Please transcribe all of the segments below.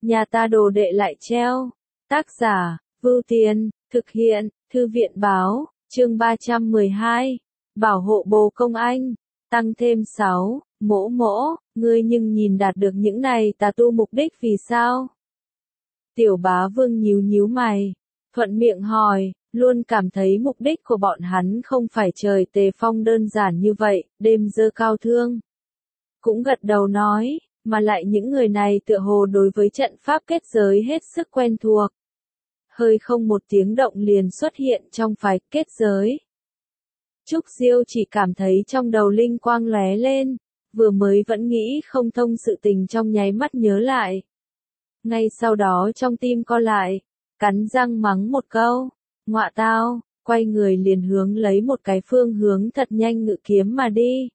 nhà ta đồ đệ lại treo. Tác giả, Vưu Tiền, thực hiện, Thư viện báo, chương 312, bảo hộ bồ công anh, tăng thêm 6, mỗ mỗ, ngươi nhưng nhìn đạt được những này tà tu mục đích vì sao? Tiểu bá vương nhíu nhíu mày, thuận miệng hỏi, luôn cảm thấy mục đích của bọn hắn không phải trời tề phong đơn giản như vậy, đêm dơ cao thương. Cũng gật đầu nói, mà lại những người này tựa hồ đối với trận pháp kết giới hết sức quen thuộc. Hơi không một tiếng động liền xuất hiện trong phái kết giới. Trúc Diêu chỉ cảm thấy trong đầu linh quang lóe lên, vừa mới vẫn nghĩ không thông sự tình trong nháy mắt nhớ lại. Ngay sau đó trong tim co lại, cắn răng mắng một câu, ngọa tao, quay người liền hướng lấy một cái phương hướng thật nhanh ngự kiếm mà đi.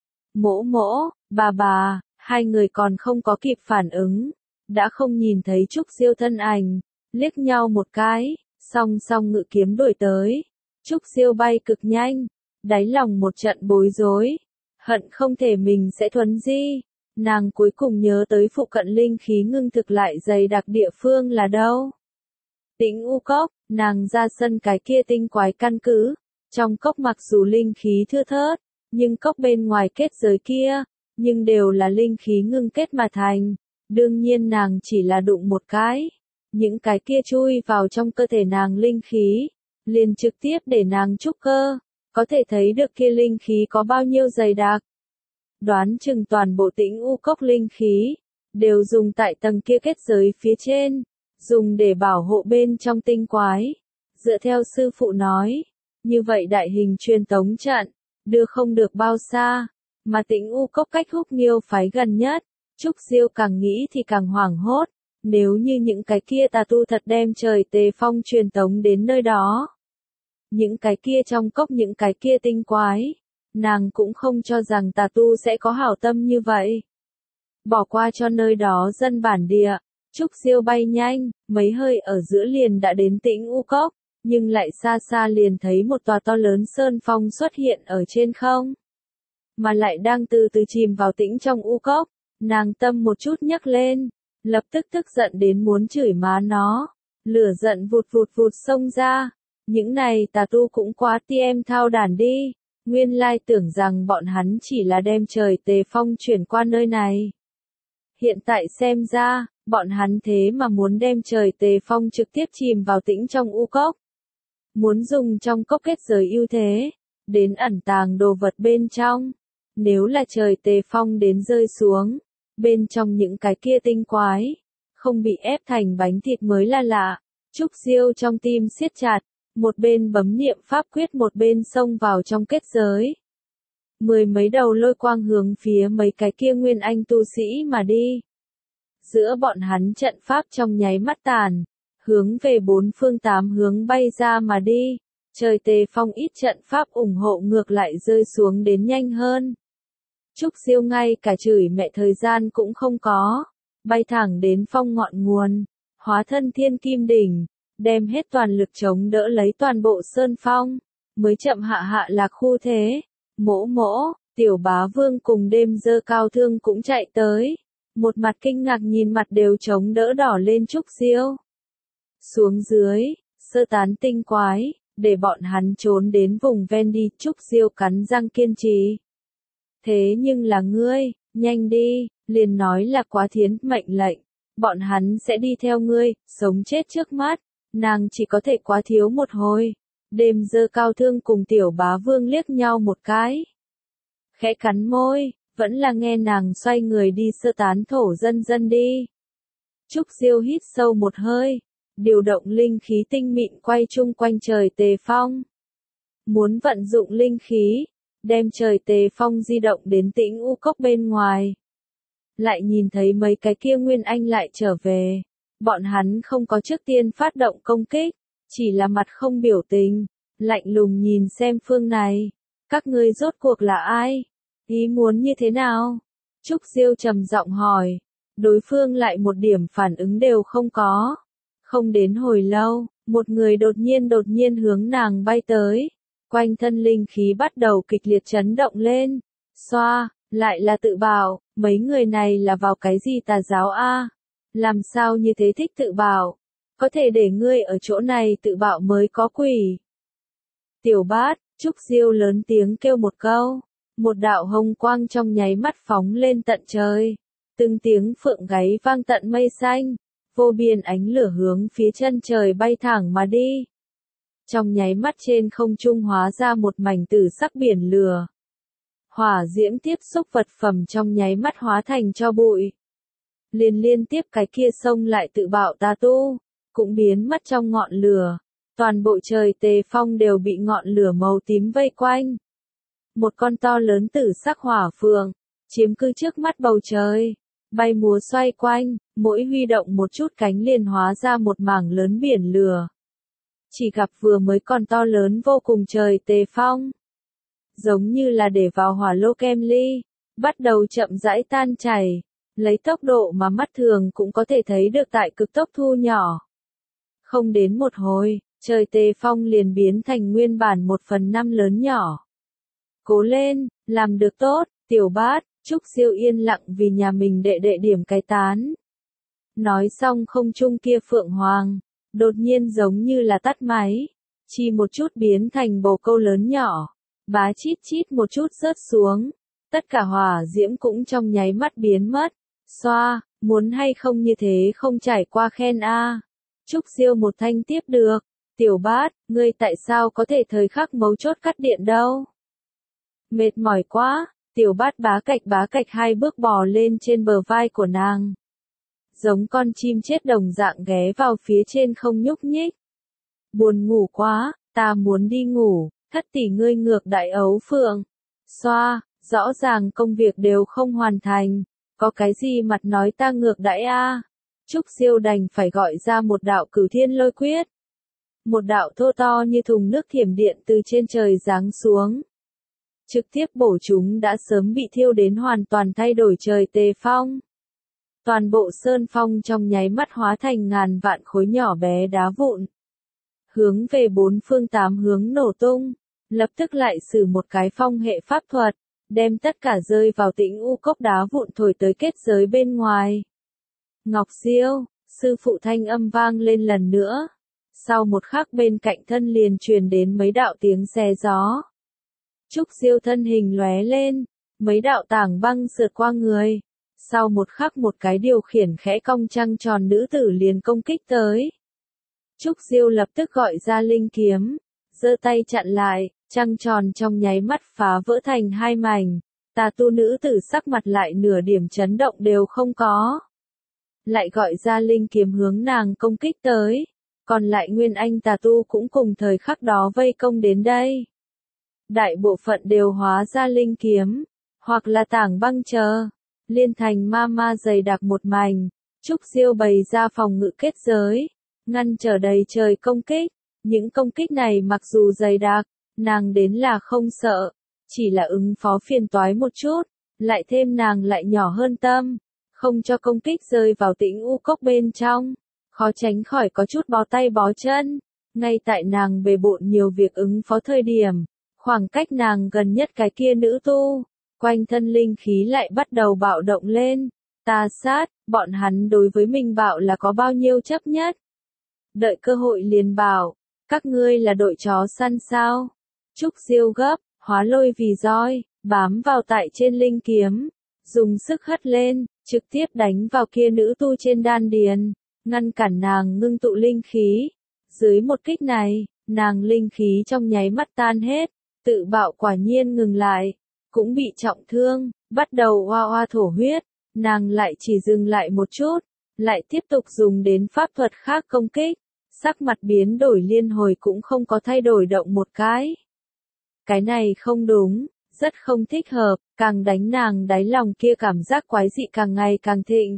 Mỗ mỗ, bà, hai người còn không có kịp phản ứng, đã không nhìn thấy Trúc Diêu thân ảnh, liếc nhau một cái, song song ngự kiếm đuổi tới. Trúc Diêu bay cực nhanh, đáy lòng một trận bối rối, hận không thể mình sẽ thuấn di. Nàng cuối cùng nhớ tới phụ cận linh khí ngưng thực lại dày đặc địa phương là đâu. Tĩnh U Cốc, nàng ra sân cái kia tinh quái căn cứ, trong cốc mặc dù linh khí thưa thớt, nhưng cốc bên ngoài kết giới kia, nhưng đều là linh khí ngưng kết mà thành, đương nhiên nàng chỉ là đụng một cái. Những cái kia chui vào trong cơ thể nàng linh khí, liền trực tiếp để nàng trúc cơ, có thể thấy được kia linh khí có bao nhiêu dày đặc. Đoán chừng toàn bộ Tĩnh U Cốc linh khí, đều dùng tại tầng kia kết giới phía trên, dùng để bảo hộ bên trong tinh quái. Dựa theo sư phụ nói, như vậy đại hình truyền tống trận, đưa không được bao xa, mà Tĩnh U Cốc cách Húc Nghiêu phái gần nhất. Trúc Diêu càng nghĩ thì càng hoảng hốt. Nếu như những cái kia tà tu thật đem trời tề phong truyền tống đến nơi đó. Những cái kia trong cốc những cái kia tinh quái. Nàng cũng không cho rằng tà tu sẽ có hảo tâm như vậy. Bỏ qua cho nơi đó dân bản địa. Trúc Diêu bay nhanh, mấy hơi ở giữa liền đã đến Tĩnh U Cốc. Nhưng lại xa xa liền thấy một tòa to lớn sơn phong xuất hiện ở trên không. Mà lại đang từ từ chìm vào tĩnh trong U Cốc. Nàng tâm một chút nhấc lên. Lập tức tức giận đến muốn chửi má nó, lửa giận vụt xông ra, những này tà tu cũng quá tiem thao đản đi, nguyên lai tưởng rằng bọn hắn chỉ là đem trời tề phong chuyển qua nơi này. Hiện tại xem ra, bọn hắn thế mà muốn đem trời tề phong trực tiếp chìm vào tĩnh trong U Cốc. Muốn dùng trong cốc kết giới ưu thế, đến ẩn tàng đồ vật bên trong, nếu là trời tề phong đến rơi xuống. Bên trong những cái kia tinh quái, không bị ép thành bánh thịt mới là lạ. Trúc Diêu trong tim siết chặt, một bên bấm niệm pháp quyết một bên xông vào trong kết giới. Mười mấy đầu lôi quang hướng phía mấy cái kia nguyên anh tu sĩ mà đi. Giữa bọn hắn trận pháp trong nháy mắt tàn, hướng về bốn phương tám hướng bay ra mà đi. Trời tề phong ít trận pháp ủng hộ ngược lại rơi xuống đến nhanh hơn. Trúc Diêu ngay cả chửi mẹ thời gian cũng không có, bay thẳng đến phong ngọn nguồn, hóa thân thiên kim đỉnh, đem hết toàn lực chống đỡ lấy toàn bộ sơn phong, mới chậm hạ lạc khu thế. Mỗ mỗ, tiểu bá vương cùng đêm dơ cao thương cũng chạy tới, một mặt kinh ngạc nhìn mặt đều chống đỡ đỏ lên Trúc Diêu. Xuống dưới, sơ tán tinh quái, để bọn hắn trốn đến vùng ven đi. Trúc Diêu cắn răng kiên trì. Thế nhưng là ngươi, nhanh đi, liền nói là quá thiến mệnh lệnh, bọn hắn sẽ đi theo ngươi, sống chết trước mắt, nàng chỉ có thể quá thiếu một hồi. Đêm dơ cao thương cùng tiểu bá vương liếc nhau một cái. Khẽ cắn môi, vẫn là nghe nàng xoay người đi sơ tán thổ dân đi. Trúc Diêu hít sâu một hơi, điều động linh khí tinh mịn quay chung quanh trời tề phong. Muốn vận dụng linh khí. Đem trời tề phong di động đến Tĩnh U Cốc bên ngoài. Lại nhìn thấy mấy cái kia nguyên anh lại trở về. Bọn hắn không có trước tiên phát động công kích, chỉ là mặt không biểu tình, lạnh lùng nhìn xem phương này. Các ngươi rốt cuộc là ai? Ý muốn như thế nào? Trúc Diêu trầm giọng hỏi. Đối phương lại một điểm phản ứng đều không có. Không đến hồi lâu, một người đột nhiên hướng nàng bay tới. Quanh thân linh khí bắt đầu kịch liệt chấn động lên. Xoa, lại là tự bảo, mấy người này là vào cái gì tà giáo a? Làm sao như thế thích tự bảo? Có thể để ngươi ở chỗ này tự bạo mới có quỷ. Tiểu Bát, Trúc Diêu lớn tiếng kêu một câu. Một đạo hồng quang trong nháy mắt phóng lên tận trời. Từng tiếng phượng gáy vang tận mây xanh. Vô biên ánh lửa hướng phía chân trời bay thẳng mà đi. Trong nháy mắt trên không trung hóa ra một mảnh tử sắc biển lửa. Hỏa diễm tiếp xúc vật phẩm trong nháy mắt hóa thành tro bụi. Liên tiếp cái kia xông lại tự bạo tà tu, cũng biến mất trong ngọn lửa. Toàn bộ trời Tề Phong đều bị ngọn lửa màu tím vây quanh. Một con to lớn tử sắc hỏa phượng, chiếm cứ trước mắt bầu trời, bay múa xoay quanh, mỗi huy động một chút cánh liền hóa ra một mảng lớn biển lửa. Chỉ gặp vừa mới còn to lớn vô cùng trời Tề Phong. Giống như là để vào hỏa lô kem ly, bắt đầu chậm rãi tan chảy, lấy tốc độ mà mắt thường cũng có thể thấy được tại cực tốc thu nhỏ. Không đến một hồi, trời Tề Phong liền biến thành nguyên bản 1/5 lớn nhỏ. Cố lên, làm được tốt, Tiểu Bát, Trúc Diêu yên lặng vì nhà mình đệ đệ điểm cái tán. Nói xong không trung kia phượng hoàng, đột nhiên giống như là tắt máy, chỉ một chút biến thành bồ câu lớn nhỏ, bá chít chít một chút rớt xuống, tất cả hỏa diễm cũng trong nháy mắt biến mất. Xoa, muốn hay không như thế không trải qua khen a. Trúc Diêu một thanh tiếp được. Tiểu Bát, ngươi tại sao có thể thời khắc mấu chốt cắt điện đâu? Mệt mỏi quá, Tiểu Bát bá cạch hai bước bò lên trên bờ vai của nàng. Giống con chim chết đồng dạng ghé vào phía trên không nhúc nhích. Buồn ngủ quá, ta muốn đi ngủ, thất tỷ ngươi ngược đại ấu phượng. Xoa, rõ ràng công việc đều không hoàn thành, có cái gì mặt nói ta ngược đãi a? Trúc Diêu đành phải gọi ra một đạo Cửu Thiên Lôi Quyết. Một đạo thô to như thùng nước thiểm điện từ trên trời giáng xuống. Trực tiếp bổ chúng đã sớm bị thiêu đến hoàn toàn thay đổi trời Tề Phong. Toàn bộ sơn phong trong nháy mắt hóa thành ngàn vạn khối nhỏ bé đá vụn. Hướng về bốn phương tám hướng nổ tung, lập tức lại sử một cái phong hệ pháp thuật, đem tất cả rơi vào Tĩnh U cốc đá vụn thổi tới kết giới bên ngoài. Ngọc Diêu, sư phụ thanh âm vang lên lần nữa. Sau một khắc bên cạnh thân liền truyền đến mấy đạo tiếng xé gió. Trúc Diêu thân hình lóe lên, mấy đạo tảng băng sượt qua người. Sau một khắc một cái điều khiển khẽ cong trăng tròn nữ tử liền công kích tới. Trúc Diêu lập tức gọi ra linh kiếm, giơ tay chặn lại, trăng tròn trong nháy mắt phá vỡ thành hai mảnh. Tà tu nữ tử sắc mặt lại nửa điểm chấn động đều không có. Lại gọi ra linh kiếm hướng nàng công kích tới. Còn lại Nguyên Anh tà tu cũng cùng thời khắc đó vây công đến đây. Đại bộ phận đều hóa ra linh kiếm, hoặc là tảng băng chờ, liên thành ma dày đặc một mảnh. Trúc Diêu bày ra phòng ngự kết giới, ngăn trở đầy trời công kích. Những công kích này mặc dù dày đặc, nàng đến là không sợ, chỉ là ứng phó phiền toái một chút, lại thêm nàng lại nhỏ hơn tâm, không cho công kích rơi vào Tĩnh U cốc bên trong, khó tránh khỏi có chút bó tay bó chân. Ngay tại nàng bề bộn nhiều việc ứng phó thời điểm, khoảng cách nàng gần nhất cái kia nữ tu, quanh thân linh khí lại bắt đầu bạo động lên. Tà sát, bọn hắn đối với mình bạo là có bao nhiêu chấp nhất. Đợi cơ hội liền bảo, các ngươi là đội chó săn sao? Trúc Diêu gấp, hóa lôi vì roi, bám vào tại trên linh kiếm, dùng sức hất lên, trực tiếp đánh vào kia nữ tu trên đan điền, ngăn cản nàng ngưng tụ linh khí. Dưới một kích này, nàng linh khí trong nháy mắt tan hết, tự bạo quả nhiên ngừng lại, cũng bị trọng thương, bắt đầu oa oa thổ huyết, nàng lại chỉ dừng lại một chút, lại tiếp tục dùng đến pháp thuật khác công kích, sắc mặt biến đổi liên hồi cũng không có thay đổi động một cái. Cái này không đúng, rất không thích hợp, càng đánh nàng đáy lòng kia cảm giác quái dị càng ngày càng thịnh.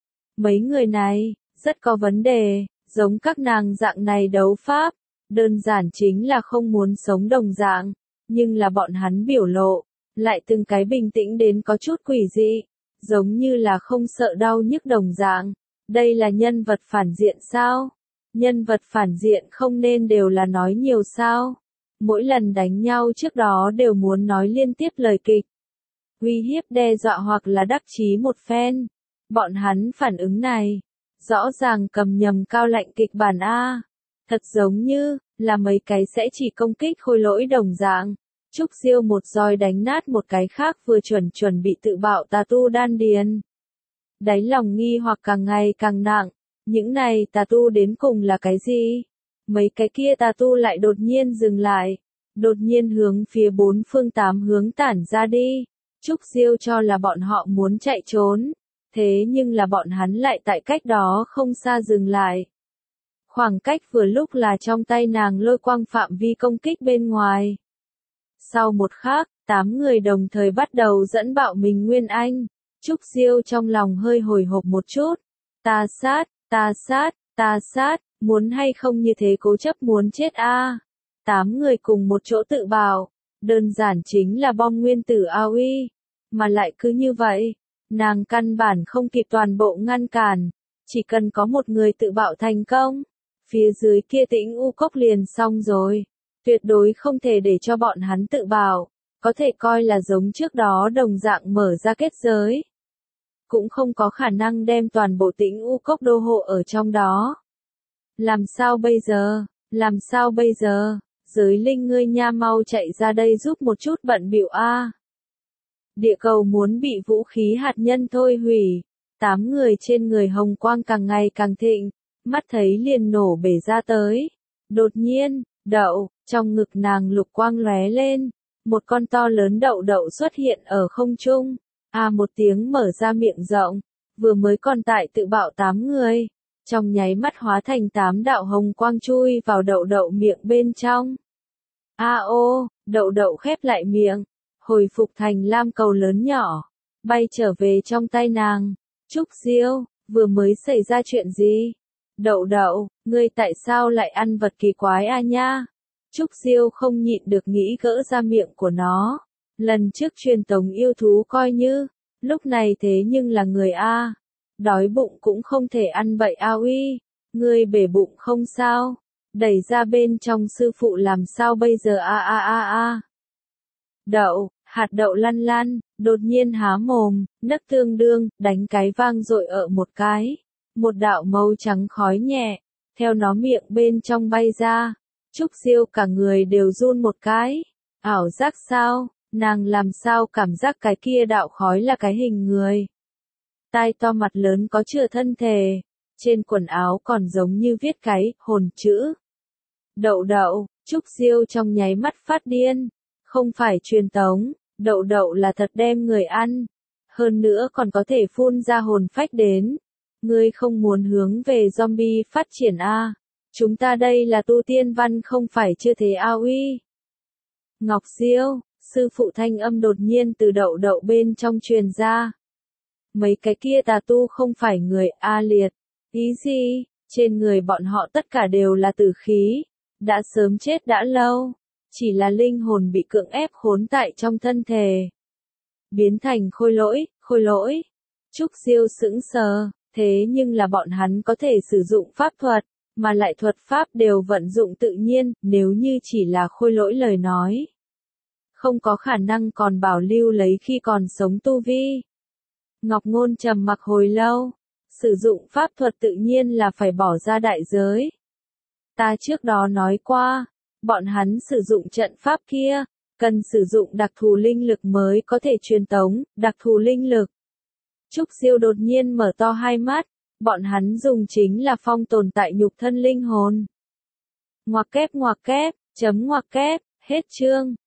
Mấy người này, rất có vấn đề, giống các nàng dạng này đấu pháp, đơn giản chính là không muốn sống đồng dạng, nhưng là bọn hắn biểu lộ, lại từng cái bình tĩnh đến có chút quỷ dị, giống như là không sợ đau nhức đồng dạng. Đây là nhân vật phản diện sao? Nhân vật phản diện không nên đều là nói nhiều sao? Mỗi lần đánh nhau trước đó đều muốn nói liên tiếp lời kịch, uy hiếp đe dọa hoặc là đắc chí một phen. Bọn hắn phản ứng này, Rõ ràng cầm nhầm cao lạnh kịch bản A. Thật giống như, là mấy cái sẽ chỉ công kích khôi lỗi đồng dạng. Trúc Diêu một roi đánh nát một cái khác vừa chuẩn bị tự bạo tà tu đan điền. Đáy lòng nghi hoặc càng ngày càng nặng, những này tà tu đến cùng là cái gì? Mấy cái kia tà tu lại đột nhiên dừng lại, đột nhiên hướng phía bốn phương tám hướng tản ra đi. Trúc Diêu cho là bọn họ muốn chạy trốn, thế nhưng là bọn hắn lại tại cách đó không xa dừng lại. Khoảng cách vừa lúc là trong tay nàng lôi quang phạm vi công kích bên ngoài. Sau một khắc, 8 người đồng thời bắt đầu dẫn bạo mình Nguyên Anh. Trúc Diêu trong lòng hơi hồi hộp một chút. Ta sát, muốn hay không như thế cố chấp muốn chết a. 8 người cùng một chỗ tự bạo, đơn giản chính là bom nguyên tử AOE. Mà lại cứ như vậy, nàng căn bản không kịp toàn bộ ngăn cản, chỉ cần có một người tự bạo thành công, phía dưới kia Tĩnh U Cốc liền xong rồi. Tuyệt đối không thể để cho bọn hắn tự bạo, có thể coi là giống trước đó đồng dạng mở ra kết giới. Cũng không có khả năng đem toàn bộ Tĩnh U Cốc đô hộ ở trong đó. Làm sao bây giờ? Giới linh ngươi nha mau chạy ra đây giúp một chút bận bịu a. Địa cầu muốn bị vũ khí hạt nhân thôi hủy. 8 người trên người hồng quang càng ngày càng thịnh, mắt thấy liền nổ bể ra tới. Đột nhiên, trong ngực nàng lục quang lóe lên, một con to lớn đậu xuất hiện ở không trung. Một tiếng mở ra miệng rộng, vừa mới còn tại tự bạo 8 người, trong nháy mắt hóa thành 8 đạo hồng quang chui vào đậu miệng bên trong. Đậu khép lại miệng, hồi phục thành lam cầu lớn nhỏ, bay trở về trong tay nàng. Trúc Diêu, vừa mới xảy ra chuyện gì? Đậu, ngươi tại sao lại ăn vật kỳ quái nha? Trúc Diêu không nhịn được nghĩ gỡ ra miệng của nó. Lần trước truyền tống yêu thú coi như, lúc này thế nhưng là người a. Đói bụng cũng không thể ăn bậy AOE. Ngươi bể bụng không sao? Đẩy ra bên trong sư phụ làm sao bây giờ Hạt đậu lăn, đột nhiên há mồm, nấc tương đương, đánh cái vang dội ở một cái. Một đạo màu trắng khói nhẹ, theo nó miệng bên trong bay ra. Trúc Diêu cả người đều run một cái. Ảo giác sao? Nàng làm sao cảm giác cái kia đạo khói là cái hình người. Tai to mặt lớn có chừa thân thể. Trên quần áo còn giống như viết cái hồn chữ. Đậu, Trúc Diêu trong nháy mắt phát điên. Không phải truyền tống, đậu là thật đem người ăn. Hơn nữa còn có thể phun ra hồn phách đến. Ngươi không muốn hướng về zombie phát triển a? Chúng ta đây là tu tiên văn không phải chưa thế AOE. Ngọc Diêu, sư phụ thanh âm đột nhiên từ đậu bên trong truyền ra. Mấy cái kia tà tu không phải người liệt. Ý gì? Trên người bọn họ tất cả đều là tử khí. Đã sớm chết đã lâu. Chỉ là linh hồn bị cưỡng ép khốn tại trong thân thể. Biến thành khôi lỗi. Trúc Diêu sững sờ, thế nhưng là bọn hắn có thể sử dụng pháp thuật, mà lại thuật pháp đều vận dụng tự nhiên, nếu như chỉ là khôi lỗi lời nói. Không có khả năng còn bảo lưu lấy khi còn sống tu vi. Ngọc Ngôn trầm mặc hồi lâu, sử dụng pháp thuật tự nhiên là phải bỏ ra đại giới. Ta trước đó nói qua, bọn hắn sử dụng trận pháp kia, cần sử dụng đặc thù linh lực mới có thể truyền tống, đặc thù linh lực. Trúc Diêu đột nhiên mở to hai mắt, bọn hắn dùng chính là phong tồn tại nhục thân linh hồn. Ngoặc kép, hết chương.